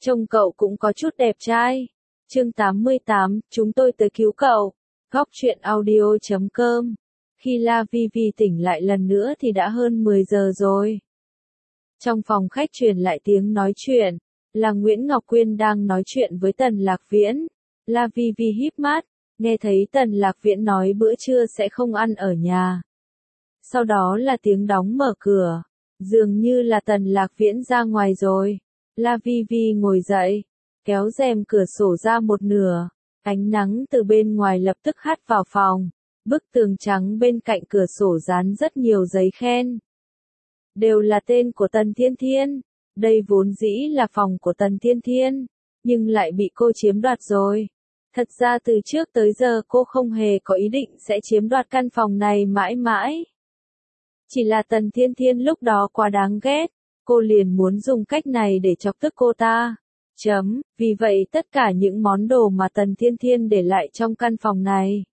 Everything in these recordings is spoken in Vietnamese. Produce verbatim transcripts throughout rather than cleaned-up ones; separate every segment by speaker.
Speaker 1: Trông cậu cũng có chút đẹp trai. Chương tám mươi tám, chúng tôi tới cứu cậu. Góc truyện audio chấm com. Khi La Vi Vi tỉnh lại lần nữa thì đã hơn mười giờ rồi. Trong phòng khách truyền lại tiếng nói chuyện, là Nguyễn Ngọc Quyên đang nói chuyện với Tần Lạc Viễn. La Vi Vi híp mắt, nghe thấy Tần Lạc Viễn nói bữa trưa sẽ không ăn ở nhà. Sau đó là tiếng đóng mở cửa, dường như là Tần Lạc Viễn ra ngoài rồi. La Vi Vi ngồi dậy, kéo rèm cửa sổ ra một nửa, ánh nắng từ bên ngoài lập tức hắt vào phòng. Bức tường trắng bên cạnh cửa sổ dán rất nhiều giấy khen. Đều là tên của Tần Thiên Thiên. Đây vốn dĩ là phòng của Tần Thiên Thiên, nhưng lại bị cô chiếm đoạt rồi. Thật ra từ trước tới giờ cô không hề có ý định sẽ chiếm đoạt căn phòng này mãi mãi. Chỉ là Tần Thiên Thiên lúc đó quá đáng ghét, cô liền muốn dùng cách này để chọc tức cô ta. Chấm, vì vậy tất cả những món đồ mà Tần Thiên Thiên để lại trong căn phòng này,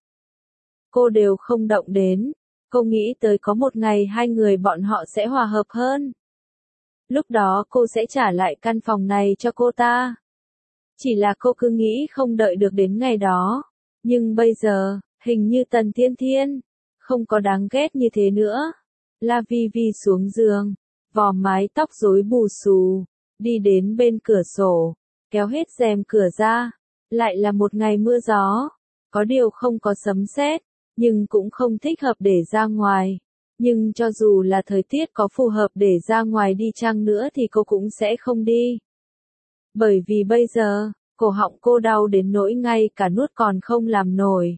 Speaker 1: cô đều không động đến. Cô nghĩ tới có một ngày hai người bọn họ sẽ hòa hợp hơn. Lúc đó cô sẽ trả lại căn phòng này cho cô ta. Chỉ là cô cứ nghĩ không đợi được đến ngày đó. Nhưng bây giờ, hình như Tần Thiên Thiên không có đáng ghét như thế nữa. La Vi Vi xuống giường, vò mái tóc rối bù xù, đi đến bên cửa sổ, kéo hết rèm cửa ra. Lại là một ngày mưa gió, có điều không có sấm sét, nhưng cũng không thích hợp để ra ngoài. Nhưng cho dù là thời tiết có phù hợp để ra ngoài đi chăng nữa thì cô cũng sẽ không đi. Bởi vì bây giờ, cổ họng cô đau đến nỗi ngay cả nuốt còn không làm nổi.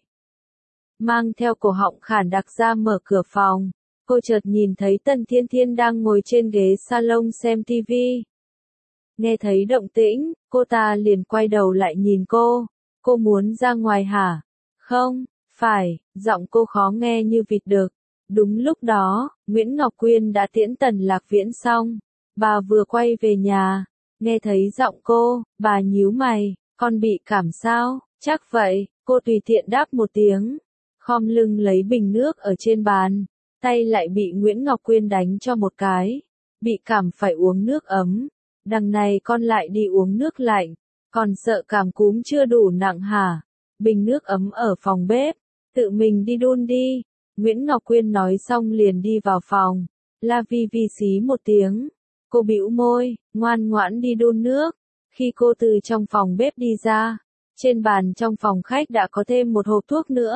Speaker 1: Mang theo cổ họng khản đặc ra mở cửa phòng, cô chợt nhìn thấy Tần Thiên Thiên đang ngồi trên ghế salon xem tivi. Nghe thấy động tĩnh, cô ta liền quay đầu lại nhìn cô. Cô muốn ra ngoài hả? Không, phải, giọng cô khó nghe như vịt đực. Đúng lúc đó, Nguyễn Ngọc Quyên đã tiễn Tần Lạc Viễn xong. Bà vừa quay về nhà, nghe thấy giọng cô, bà nhíu mày, con bị cảm sao? Chắc vậy, cô tùy tiện đáp một tiếng, khom lưng lấy bình nước ở trên bàn, tay lại bị Nguyễn Ngọc Quyên đánh cho một cái. Bị cảm phải uống nước ấm, đằng này con lại đi uống nước lạnh, còn sợ cảm cúm chưa đủ nặng hả? Bình nước ấm ở phòng bếp, tự mình đi đun đi. Nguyễn Ngọc Quyên nói xong liền đi vào phòng. La Vi Vi xí một tiếng. Cô bĩu môi, ngoan ngoãn đi đun nước. Khi cô từ trong phòng bếp đi ra, trên bàn trong phòng khách đã có thêm một hộp thuốc nữa.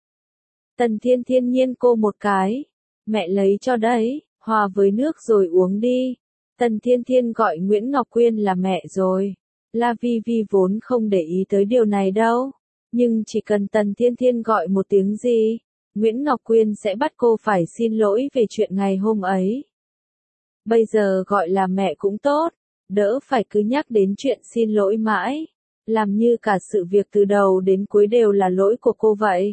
Speaker 1: Tần Thiên Thiên nhiên cô một cái. Mẹ lấy cho đấy, hòa với nước rồi uống đi. Tần Thiên Thiên gọi Nguyễn Ngọc Quyên là mẹ rồi. La Vi Vi vốn không để ý tới điều này đâu. Nhưng chỉ cần Tần Thiên Thiên gọi một tiếng gì, Nguyễn Ngọc Quyên sẽ bắt cô phải xin lỗi về chuyện ngày hôm ấy. Bây giờ gọi là mẹ cũng tốt, đỡ phải cứ nhắc đến chuyện xin lỗi mãi, làm như cả sự việc từ đầu đến cuối đều là lỗi của cô vậy.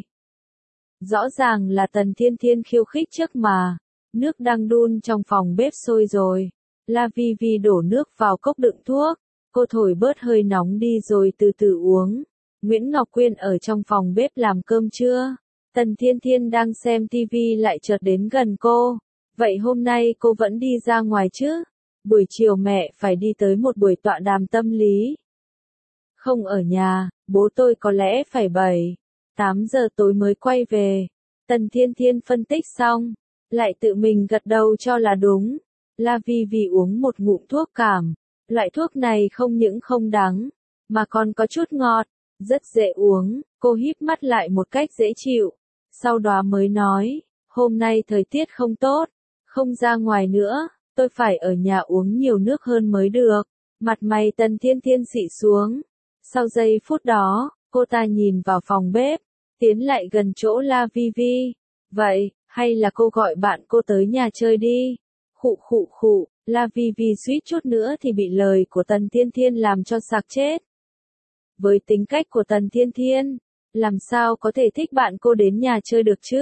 Speaker 1: Rõ ràng là Tần Thiên Thiên khiêu khích trước mà. Nước đang đun trong phòng bếp sôi rồi. La Vi Vi đổ nước vào cốc đựng thuốc, cô thổi bớt hơi nóng đi rồi từ từ uống. Nguyễn Ngọc Quyên ở trong phòng bếp làm cơm trưa. Tần Thiên Thiên đang xem tivi lại chợt đến gần cô. Vậy hôm nay cô vẫn đi ra ngoài chứ? Buổi chiều mẹ phải đi tới một buổi tọa đàm tâm lý. Không ở nhà, bố tôi có lẽ phải bảy, tám giờ tối mới quay về. Tần Thiên Thiên phân tích xong, lại tự mình gật đầu cho là đúng. La Vi Vi uống một ngụm thuốc cảm. Loại thuốc này không những không đắng, mà còn có chút ngọt, rất dễ uống. Cô híp mắt lại một cách dễ chịu. Sau đó mới nói, hôm nay thời tiết không tốt, không ra ngoài nữa, tôi phải ở nhà uống nhiều nước hơn mới được. Mặt mày Tần Thiên Thiên xị xuống. Sau giây phút đó, cô ta nhìn vào phòng bếp, tiến lại gần chỗ La Vi Vi. Vậy, hay là cô gọi bạn cô tới nhà chơi đi? Khụ khụ khụ, La Vi Vi suýt chút nữa thì bị lời của Tần Thiên Thiên làm cho sặc chết. Với tính cách của Tần Thiên Thiên, làm sao có thể thích bạn cô đến nhà chơi được chứ?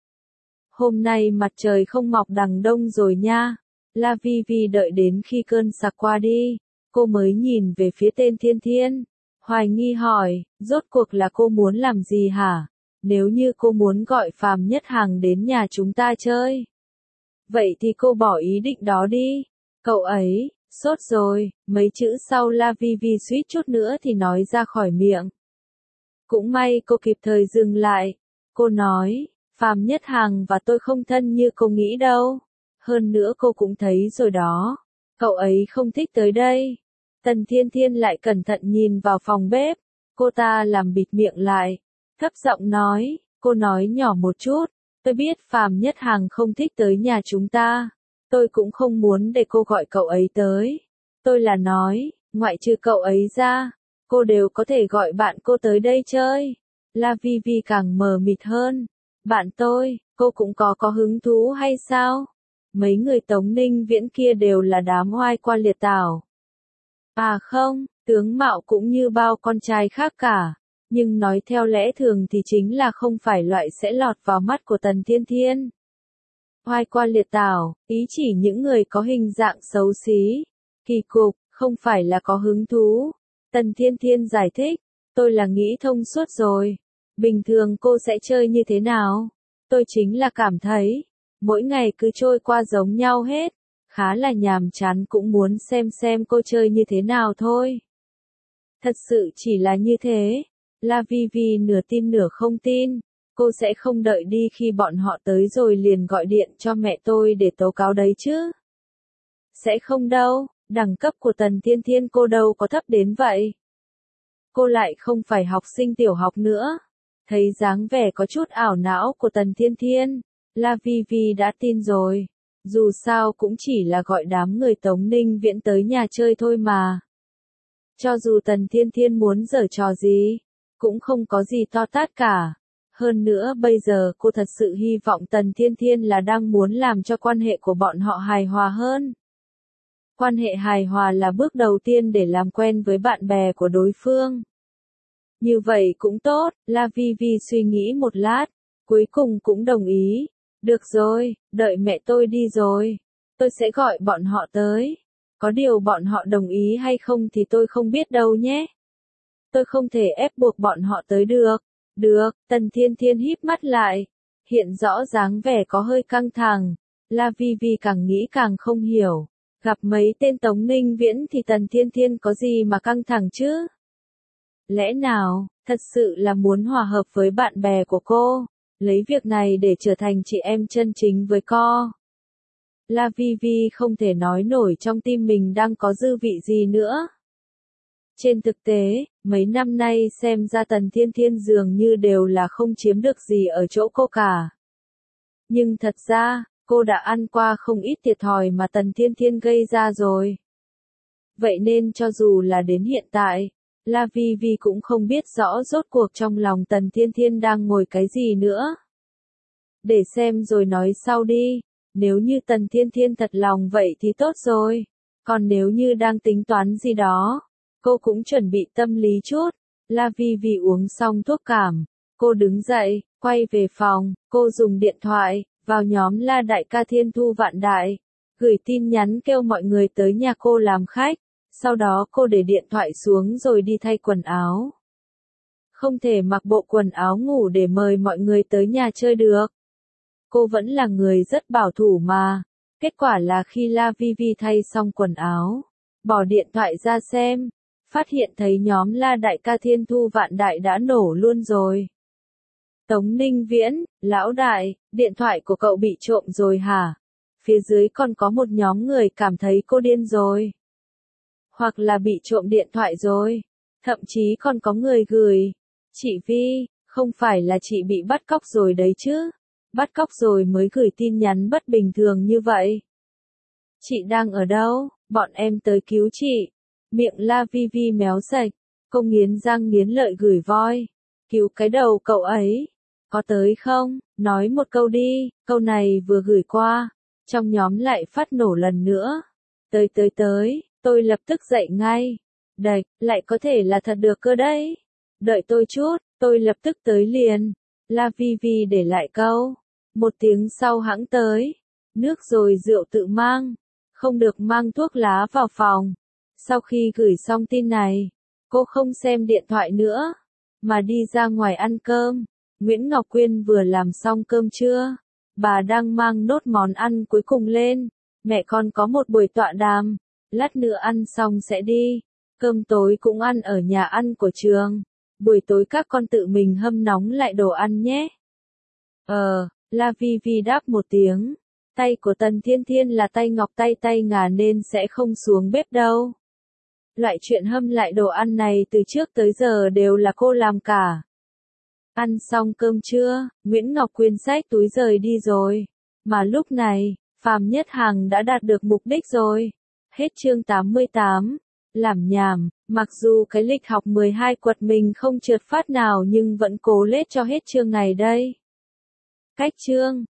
Speaker 1: Hôm nay mặt trời không mọc đằng đông rồi nha. La Vi Vi đợi đến khi cơn sặc qua đi, cô mới nhìn về phía tên Thiên Thiên. Hoài nghi hỏi, rốt cuộc là cô muốn làm gì hả? Nếu như cô muốn gọi Phàm Nhất Hằng đến nhà chúng ta chơi, vậy thì cô bỏ ý định đó đi. Cậu ấy, Sốt rồi, mấy chữ sau La Vi Vi suýt chút nữa thì nói ra khỏi miệng. Cũng may cô kịp thời dừng lại. Cô nói, Phạm Nhất Hằng và tôi không thân như cô nghĩ đâu. Hơn nữa cô cũng thấy rồi đó. Cậu ấy không thích tới đây. Tần Thiên Thiên lại cẩn thận nhìn vào phòng bếp. Cô ta làm bịt miệng lại. Thấp giọng nói, cô nói nhỏ một chút. Tôi biết Phạm Nhất Hằng không thích tới nhà chúng ta. Tôi cũng không muốn để cô gọi cậu ấy tới. Tôi là nói, ngoại trừ cậu ấy ra, cô đều có thể gọi bạn cô tới đây chơi. La Vi Vi càng mờ mịt hơn. Bạn tôi, cô cũng có có hứng thú hay sao? Mấy người Tống Ninh Viễn kia đều là đám oai qua liệt tảo. À không, tướng mạo cũng như bao con trai khác cả. Nhưng nói theo lẽ thường thì chính là không phải loại sẽ lọt vào mắt của Tần Thiên Thiên. Oai qua liệt tảo, ý chỉ những người có hình dạng xấu xí, kỳ cục, không phải là có hứng thú. Tần Thiên Thiên giải thích, tôi là nghĩ thông suốt rồi. Bình thường cô sẽ chơi như thế nào? Tôi chính là cảm thấy, mỗi ngày cứ trôi qua giống nhau hết. Khá là nhàm chán, cũng muốn xem xem cô chơi như thế nào thôi. Thật sự chỉ là như thế. La Vi Vi nửa tin nửa không tin. Cô sẽ không đợi đi khi bọn họ tới rồi liền gọi điện cho mẹ tôi để tố cáo đấy chứ. Sẽ không đâu, đẳng cấp của Tần Thiên Thiên cô đâu có thấp đến vậy. Cô lại không phải học sinh tiểu học nữa. Thấy dáng vẻ có chút ảo não của Tần Thiên Thiên, La Vi Vi đã tin rồi. Dù sao cũng chỉ là gọi đám người Tống Ninh Viễn tới nhà chơi thôi mà. Cho dù Tần Thiên Thiên muốn giở trò gì, cũng không có gì to tát cả. Hơn nữa bây giờ cô thật sự hy vọng Tần Thiên Thiên là đang muốn làm cho quan hệ của bọn họ hài hòa hơn. Quan hệ hài hòa là bước đầu tiên để làm quen với bạn bè của đối phương. Như vậy cũng tốt, La Vi Vi suy nghĩ một lát, cuối cùng cũng đồng ý. Được rồi, đợi mẹ tôi đi rồi, tôi sẽ gọi bọn họ tới. Có điều bọn họ đồng ý hay không thì tôi không biết đâu nhé. Tôi không thể ép buộc bọn họ tới được. Được, Tần Thiên Thiên híp mắt lại. Hiện rõ dáng vẻ có hơi căng thẳng. La Vi Vi càng nghĩ càng không hiểu. Gặp mấy tên Tống Ninh Viễn thì Tần Thiên Thiên có gì mà căng thẳng chứ? Lẽ nào, thật sự là muốn hòa hợp với bạn bè của cô, lấy việc này để trở thành chị em chân chính với cô. La Vi Vi không thể nói nổi trong tim mình đang có dư vị gì nữa. Trên thực tế, mấy năm nay xem ra Tần Thiên Thiên dường như đều là không chiếm được gì ở chỗ cô cả. Nhưng thật ra, cô đã ăn qua không ít thiệt thòi mà Tần Thiên Thiên gây ra rồi. Vậy nên cho dù là đến hiện tại, La Vi Vi cũng không biết rõ rốt cuộc trong lòng Tần Thiên Thiên đang ngồi cái gì nữa. Để xem rồi nói sau đi, nếu như Tần Thiên Thiên thật lòng vậy thì tốt rồi, còn nếu như đang tính toán gì đó, cô cũng chuẩn bị tâm lý chút. La Vi Vi uống xong thuốc cảm, cô đứng dậy, quay về phòng, cô dùng điện thoại, vào nhóm La Đại ca Thiên Thu Vạn Đại, gửi tin nhắn kêu mọi người tới nhà cô làm khách. Sau đó cô để điện thoại xuống rồi đi thay quần áo. Không thể mặc bộ quần áo ngủ để mời mọi người tới nhà chơi được. Cô vẫn là người rất bảo thủ mà. Kết quả là khi La Vi Vi thay xong quần áo, bỏ điện thoại ra xem, phát hiện thấy nhóm La Đại ca Thiên Thu Vạn Đại đã nổ luôn rồi. Tống Ninh Viễn, lão đại, điện thoại của cậu bị trộm rồi hả? Phía dưới còn có một nhóm người cảm thấy cô điên rồi. Hoặc là bị trộm điện thoại rồi. Thậm chí còn có người gửi. Chị Vi, không phải là chị bị bắt cóc rồi đấy chứ? Bắt cóc rồi mới gửi tin nhắn bất bình thường như vậy. Chị đang ở đâu? Bọn em tới cứu chị. Miệng La Vi Vi méo sạch. Cô nghiến răng nghiến lợi gửi voi. Cứu cái đầu cậu ấy. Có tới không? Nói một câu đi. Câu này vừa gửi qua. Trong nhóm lại phát nổ lần nữa. Tới tới tới. Tôi lập tức dậy ngay. Đạch, lại có thể là thật được cơ đấy. Đợi tôi chút, tôi lập tức tới liền. La Vi Vi để lại câu. Một tiếng sau hãng tới. Nước rồi rượu tự mang. Không được mang thuốc lá vào phòng. Sau khi gửi xong tin này, cô không xem điện thoại nữa, mà đi ra ngoài ăn cơm. Nguyễn Ngọc Quyên vừa làm xong cơm trưa. Bà đang mang nốt món ăn cuối cùng lên. Mẹ con có một buổi tọa đàm. Lát nữa ăn xong sẽ đi. Cơm tối cũng ăn ở nhà ăn của trường. Buổi tối các con tự mình hâm nóng lại đồ ăn nhé. Ờ, La Vi Vi đáp một tiếng. Tay của Tần Thiên Thiên là tay ngọc tay tay ngà nên sẽ không xuống bếp đâu. Loại chuyện hâm lại đồ ăn này từ trước tới giờ đều là cô làm cả. Ăn xong cơm trưa, Nguyễn Ngọc Quyên xách túi rời đi rồi. Mà lúc này, Phàm Nhất Hằng đã đạt được mục đích rồi. Hết chương tám mươi tám. Làm nhảm, mặc dù cái lịch học mười hai quật mình không trượt phát nào nhưng vẫn cố lết cho hết chương này đây. Cách chương